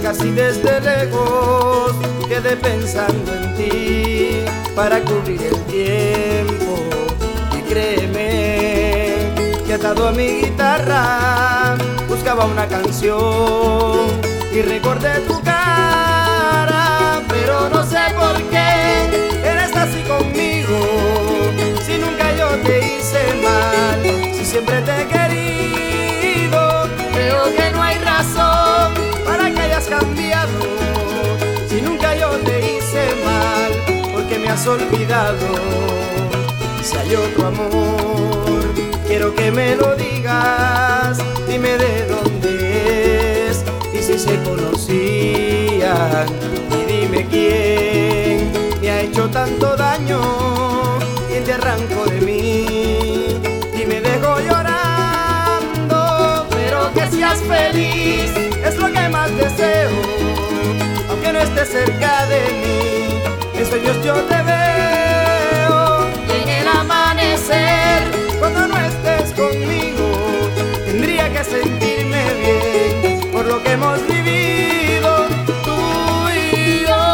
casi desde lejos quedé pensando en ti para cubrir el tiempo. Y créeme que atado a mi guitarra buscaba una canción y recordé tu cara, pero no sé por qué eres así conmigo. Si nunca yo te hice mal, si siempre te he querido, creo que no hay razón para que hayas cambiado. Si nunca yo te hice mal, ¿por qué me has olvidado? Si hay otro amor, quiero que me lo digas. Dime de dónde es y si se conocían. Y dime quién me ha hecho tanto daño, quién te arrancó de mí y me dejó llorando. Pero que seas feliz es lo que más deseo, aunque no estés cerca de mí, en sueños yo te veo. Y en el amanecer, cuando no estés conmigo, tendría que sentirme bien por lo que hemos vivido tú y yo.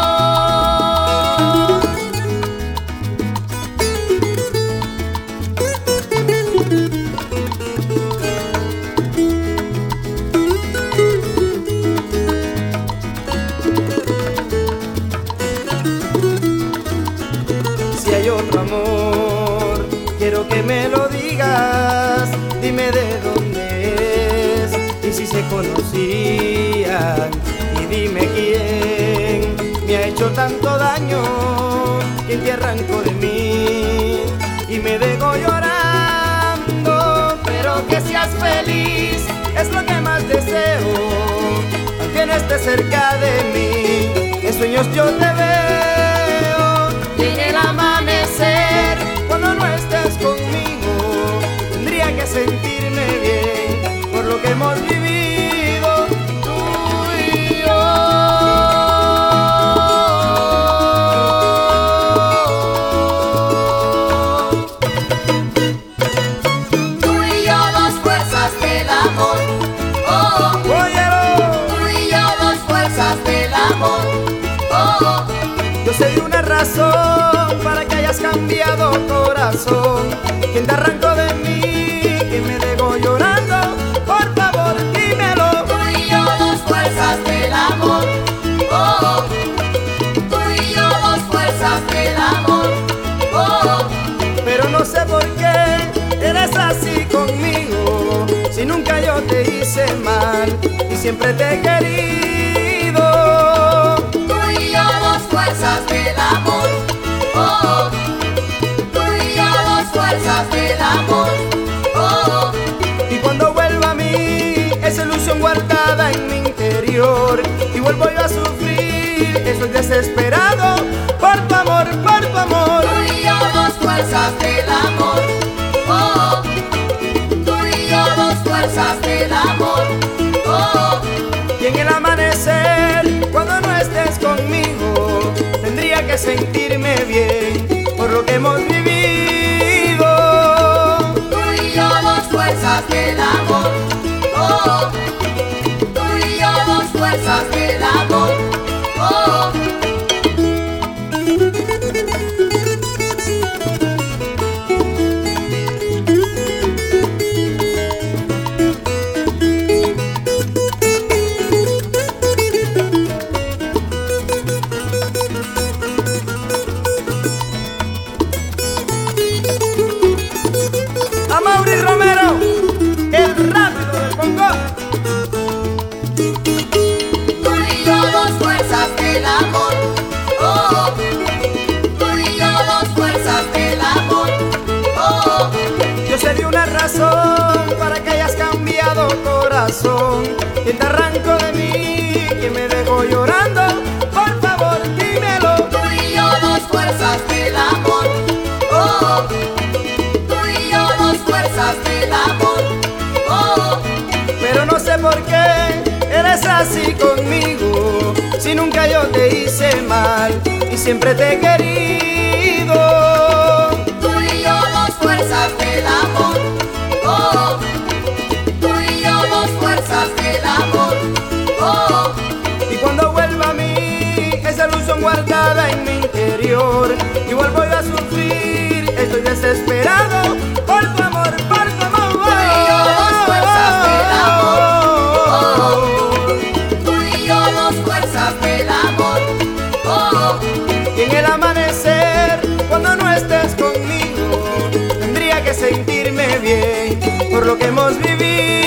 Si hay otro amor, quiero que me lo digas. Dime de dónde es y si se conocían. Y dime quién me ha hecho tanto daño, quién te arrancó de mí y me dejó llorando. Pero que seas feliz es lo que más deseo, aunque no estés cerca de mí, en sueños yo te veo. Y en el amanecer, cuando no estés conmigo, tendría que sentirme bien por lo que hemos vivido tú y yo. Tú y yo, dos fuerzas del amor. Oh, Óyelo, tú y yo, dos fuerzas del amor. Oh, yo sé de una razón para que hayas cambiado corazón. ¿Quién te arrancó de mí? ¿Quién me dejó llorando? Por favor, dímelo. tú y yo, dos fuerzas del amor. Oh, tú y yo, dos fuerzas del amor. Oh, Pero no sé por qué eres así conmigo, si nunca yo te hice mal y siempre te he querido. tú y yo, dos fuerzas del amor. Oh, tú y yo, dos fuerzas del amor. Oh, Y cuando vuelva a mí esa ilusión guardada en mi interior y vuelvo yo a sufrir, estoy desesperado por tu amor, por tu amor. tú y yo, dos fuerzas del amor. Oh, tú y yo, dos fuerzas del amor. Oh, Y en el amanecer, cuando no estés conmigo, tendría que sentirme bien por lo que hemos vivido. tú y yo, dos fuerzas del amor. Oh, tú y yo, dos fuerzas del amor. Oh, A Mauri Romero, el rápido del Congo. tú y yo, dos fuerzas del amor. Oh, tú y yo, dos fuerzas del amor. Oh, Yo sé de una razón para que hayas cambiado corazón. ¿Quién te arrancó de mí? ¿Quién me dejó llorando? Por favor, dímelo. tú y yo, dos fuerzas del amor. Oh, tú y yo, dos fuerzas del amor. Oh, Pero no sé por qué eres así conmigo, si nunca yo te hice mal y siempre te he querido. tú y yo, dos fuerzas del amor. Oh, tú y yo, dos fuerzas del amor. Oh, interior. Igual voy a sufrir, estoy desesperado por tu amor, por tu amor. Tú y yo dos fuerzas del amor. Tú y yo dos fuerzas del amor. Y en el amanecer, cuando no estés conmigo, tendría que sentirme bien por lo que hemos vivido.